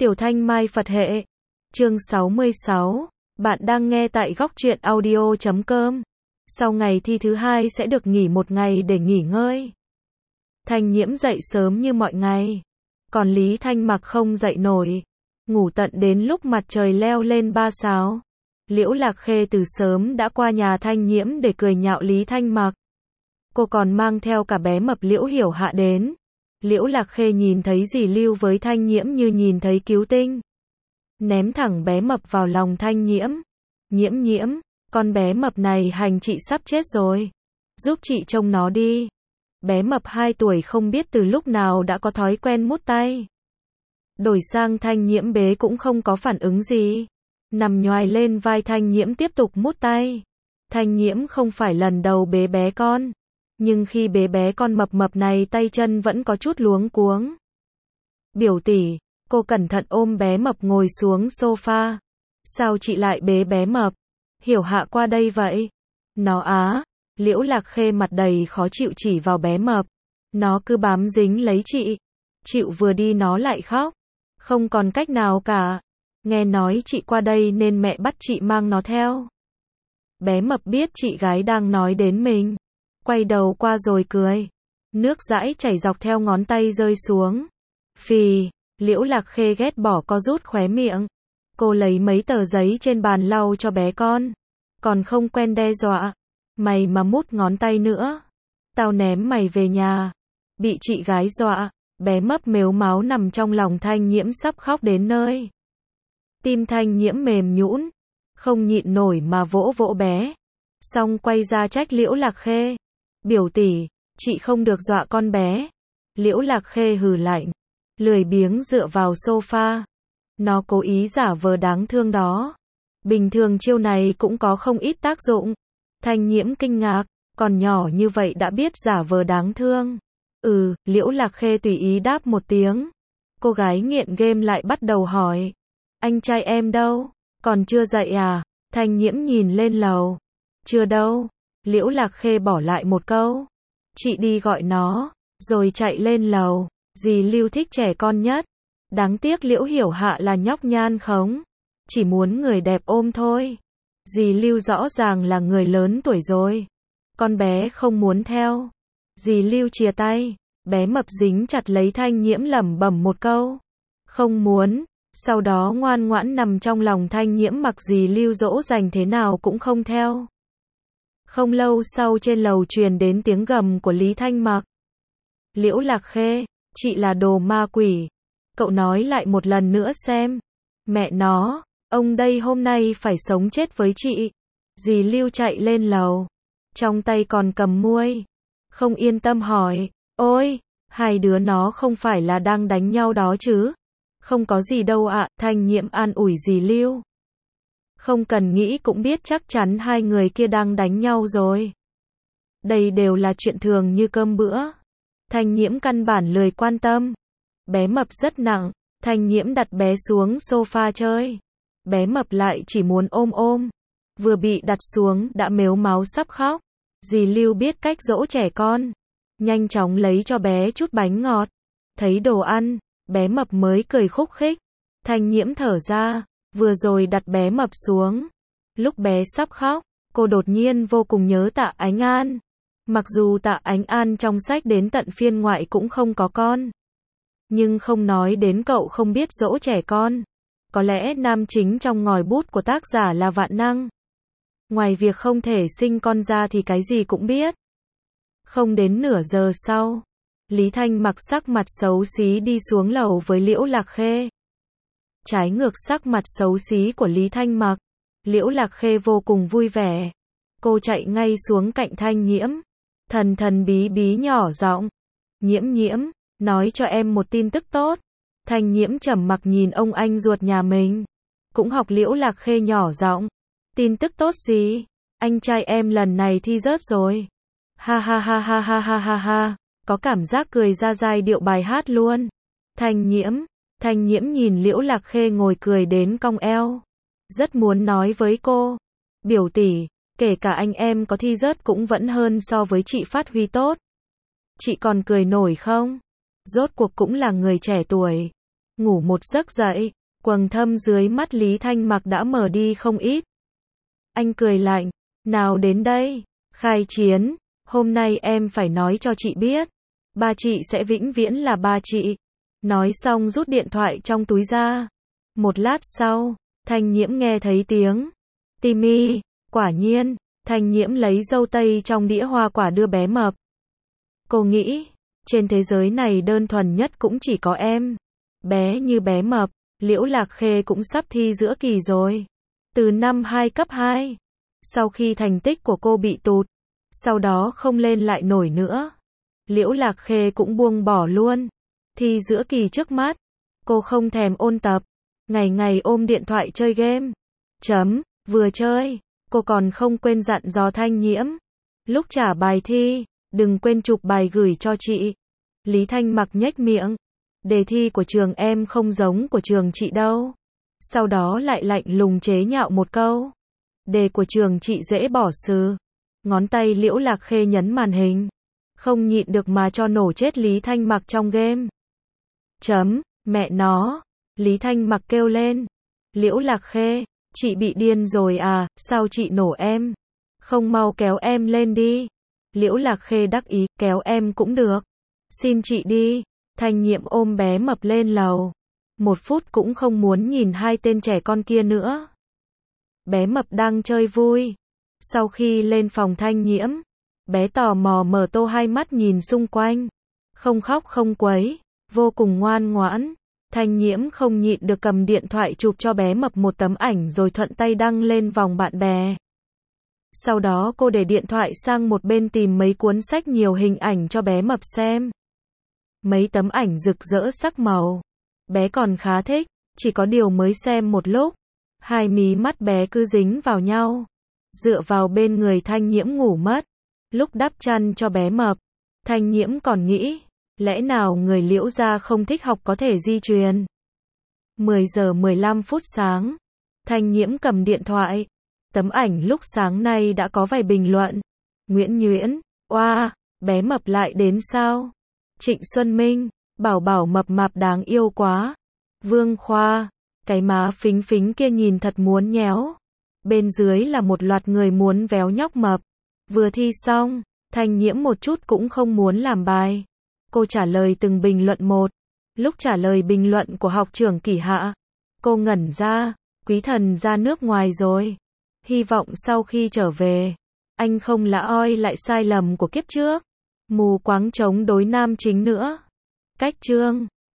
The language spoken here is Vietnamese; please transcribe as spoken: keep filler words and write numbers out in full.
Tiểu Thanh Mai Phật hệ. Chương sáu mươi sáu. Bạn đang nghe tại góc truyện audio chấm com. Sau ngày thi thứ hai sẽ được nghỉ một ngày để nghỉ ngơi. Thanh Nhiễm dậy sớm như mọi ngày. Còn Lý Thanh Mặc không dậy nổi. Ngủ tận đến lúc mặt trời leo lên ba sáu. Liễu Lạc Khê từ sớm đã qua nhà Thanh Nhiễm để cười nhạo Lý Thanh Mặc. Cô còn mang theo cả bé mập Liễu Hiểu Hạ đến. Liễu Lạc Khê nhìn thấy dì Lưu với Thanh Nhiễm như nhìn thấy cứu tinh. Ném thẳng bé mập vào lòng Thanh Nhiễm. Nhiễm nhiễm, con bé mập này hành chị sắp chết rồi. Giúp chị trông nó đi. Bé mập hai tuổi không biết từ lúc nào đã có thói quen mút tay. Đổi sang Thanh Nhiễm bế cũng không có phản ứng gì. Nằm nhoài lên vai Thanh Nhiễm tiếp tục mút tay. Thanh Nhiễm không phải lần đầu bế bé con. Nhưng khi bế bé con mập mập này tay chân vẫn có chút luống cuống. Biểu tỷ, cô cẩn thận ôm bé mập ngồi xuống sofa. Sao chị lại bế bé mập? Hiểu Hạ qua đây vậy? Nó á, Liễu Lạc Khê mặt đầy khó chịu chỉ vào bé mập. Nó cứ bám dính lấy chị. Chịu vừa đi nó lại khóc. Không còn cách nào cả. Nghe nói chị qua đây nên mẹ bắt chị mang nó theo. Bé mập biết chị gái đang nói đến mình. Quay đầu qua rồi cười. Nước dãi chảy dọc theo ngón tay rơi xuống. Phì, Liễu Lạc Khê ghét bỏ co rút khóe miệng. Cô lấy mấy tờ giấy trên bàn lau cho bé con. Còn không quen đe dọa. Mày mà mút ngón tay nữa. Tao ném mày về nhà. Bị chị gái dọa. Bé mấp mếu máu nằm trong lòng Thanh Nhiễm sắp khóc đến nơi. Tim Thanh Nhiễm mềm nhũn. Không nhịn nổi mà vỗ vỗ bé. Xong quay ra trách Liễu Lạc Khê. Biểu tỷ, chị không được dọa con bé. Liễu Lạc Khê hừ lạnh. Lười biếng dựa vào sofa. Nó cố ý giả vờ đáng thương đó. Bình thường chiêu này cũng có không ít tác dụng. Thanh Nhiễm kinh ngạc. Còn nhỏ như vậy đã biết giả vờ đáng thương. Ừ, Liễu Lạc Khê tùy ý đáp một tiếng. Cô gái nghiện game lại bắt đầu hỏi. Anh trai em đâu? Còn chưa dậy à? Thanh Nhiễm nhìn lên lầu. Chưa đâu. Liễu Lạc Khê bỏ lại một câu. Chị đi gọi nó. Rồi chạy lên lầu. Dì Lưu thích trẻ con nhất. Đáng tiếc Liễu Hiểu Hạ là nhóc nhan khống. Chỉ muốn người đẹp ôm thôi. Dì Lưu rõ ràng là người lớn tuổi rồi. Con bé không muốn theo. Dì Lưu chìa tay. Bé mập dính chặt lấy Thanh Nhiễm lẩm bẩm một câu. Không muốn. Sau đó ngoan ngoãn nằm trong lòng Thanh Nhiễm mặc dì Lưu dỗ dành thế nào cũng không theo. Không lâu sau trên lầu truyền đến tiếng gầm của Lý Thanh Mặc. Liễu Lạc Khê, chị là đồ ma quỷ. Cậu nói lại một lần nữa xem. Mẹ nó, ông đây hôm nay phải sống chết với chị. Dì Lưu chạy lên lầu. Trong tay còn cầm muôi. Không yên tâm hỏi. Ôi, hai đứa nó không phải là đang đánh nhau đó chứ? Không có gì đâu ạ, Thanh Nhiễm an ủi dì Lưu. Không cần nghĩ cũng biết chắc chắn hai người kia đang đánh nhau rồi. Đây đều là chuyện thường như cơm bữa. Thanh Nhiễm căn bản lười quan tâm. Bé mập rất nặng, Thanh Nhiễm đặt bé xuống sofa chơi. Bé mập lại chỉ muốn ôm ôm. Vừa bị đặt xuống đã mếu máu sắp khóc. Dì Lưu biết cách dỗ trẻ con. Nhanh chóng lấy cho bé chút bánh ngọt. Thấy đồ ăn, bé mập mới cười khúc khích. Thanh Nhiễm thở ra. Vừa rồi đặt bé mập xuống. Lúc bé sắp khóc, cô đột nhiên vô cùng nhớ Tạ Ánh An. Mặc dù Tạ Ánh An trong sách đến tận phiên ngoại cũng không có con. Nhưng không nói đến cậu không biết dỗ trẻ con. Có lẽ nam chính trong ngòi bút của tác giả là Vạn Năng. Ngoài việc không thể sinh con ra thì cái gì cũng biết. Không đến nửa giờ sau, Lý Thanh Mặc sắc mặt xấu xí đi xuống lầu với Liễu Lạc Khê. Trái ngược sắc mặt xấu xí của Lý Thanh Mặc, Liễu Lạc Khê vô cùng vui vẻ. Cô chạy ngay xuống cạnh Thanh Nhiễm. Thần thần bí bí nhỏ giọng. Nhiễm nhiễm, nói cho em một tin tức tốt. Thanh Nhiễm trầm mặc nhìn ông anh ruột nhà mình. Cũng học Liễu Lạc Khê nhỏ giọng. Tin tức tốt gì? Anh trai em lần này thi rớt rồi. Ha ha ha ha ha ha ha ha. Có cảm giác cười ra giai điệu bài hát luôn. Thanh Nhiễm. Thanh Nhiễm nhìn Liễu Lạc Khê ngồi cười đến cong eo. Rất muốn nói với cô. Biểu tỷ, kể cả anh em có thi rớt cũng vẫn hơn so với chị phát huy tốt. Chị còn cười nổi không? Rốt cuộc cũng là người trẻ tuổi. ngủ một giấc dậy, quầng thâm dưới mắt Lý Thanh Mặc đã mở đi không ít. Anh cười lạnh, nào đến đây, khai chiến, hôm nay em phải nói cho chị biết, ba chị sẽ vĩnh viễn là ba chị. Nói xong rút điện thoại trong túi ra. Một lát sau, Thanh Nhiễm nghe thấy tiếng Timmy, quả nhiên, Thanh Nhiễm lấy dâu tây trong đĩa hoa quả đưa bé mập. Cô nghĩ, trên thế giới này đơn thuần nhất cũng chỉ có em. Bé như bé mập, Liễu Lạc Khê cũng sắp thi giữa kỳ rồi. Từ năm hai cấp hai, sau khi thành tích của cô bị tụt, sau đó không lên lại nổi nữa, Liễu Lạc Khê cũng buông bỏ luôn. Thi giữa kỳ trước mắt, cô không thèm ôn tập, ngày ngày ôm điện thoại chơi game. Chấm, vừa chơi, cô còn không quên dặn dò Thanh Nhiễm. Lúc trả bài thi, đừng quên chụp bài gửi cho chị. Lý Thanh Mặc nhếch miệng. Đề thi của trường em không giống của trường chị đâu. Sau đó lại lạnh lùng chế nhạo một câu. Đề của trường chị dễ bỏ sừ. Ngón tay Liễu Lạc Khê nhấn màn hình. Không nhịn được mà cho nổ chết Lý Thanh Mặc trong game. Chấm, mẹ nó. Lý Thanh Mặc kêu lên. Liễu Lạc Khê, chị bị điên rồi à, sao chị nổ em? Không mau kéo em lên đi. Liễu Lạc Khê đắc ý, kéo em cũng được. Xin chị đi. Thanh Nhiễm ôm bé mập lên lầu. Một phút cũng không muốn nhìn hai tên trẻ con kia nữa. Bé mập đang chơi vui. Sau khi lên phòng Thanh Nhiễm, bé tò mò mở to hai mắt nhìn xung quanh. Không khóc không quấy, vô cùng ngoan ngoãn. Thanh Nhiễm không nhịn được cầm điện thoại chụp cho bé mập một tấm ảnh rồi thuận tay đăng lên vòng bạn bè. Sau đó cô để điện thoại sang một bên tìm mấy cuốn sách nhiều hình ảnh cho bé mập xem. Mấy tấm ảnh rực rỡ sắc màu. Bé còn khá thích, chỉ có điều mới xem một lúc. Hai mí mắt bé cứ dính vào nhau. Dựa vào bên người Thanh Nhiễm ngủ mất. Lúc đắp chăn cho bé mập, Thanh Nhiễm còn nghĩ, lẽ nào người Liễu gia không thích học có thể di truyền. mười giờ mười lăm phút sáng, Thanh Nhiễm cầm điện thoại. Tấm ảnh lúc sáng nay đã có vài bình luận. Nguyễn Nhuyễn, oa, bé mập lại đến sao? Trịnh Xuân Minh, bảo bảo mập mạp đáng yêu quá. Vương Khoa, cái má phính phính kia nhìn thật muốn nhéo. Bên dưới là một loạt người muốn véo nhóc mập. Vừa thi xong, Thanh Nhiễm một chút cũng không muốn làm bài. Cô trả lời từng bình luận một. Lúc trả lời bình luận của học trưởng Kỷ Hạ, cô ngẩn ra, quý thần ra nước ngoài rồi. Hy vọng sau khi trở về, anh không lạ oi lại sai lầm của kiếp trước. Mù quáng chống đối nam chính nữa. Cách chương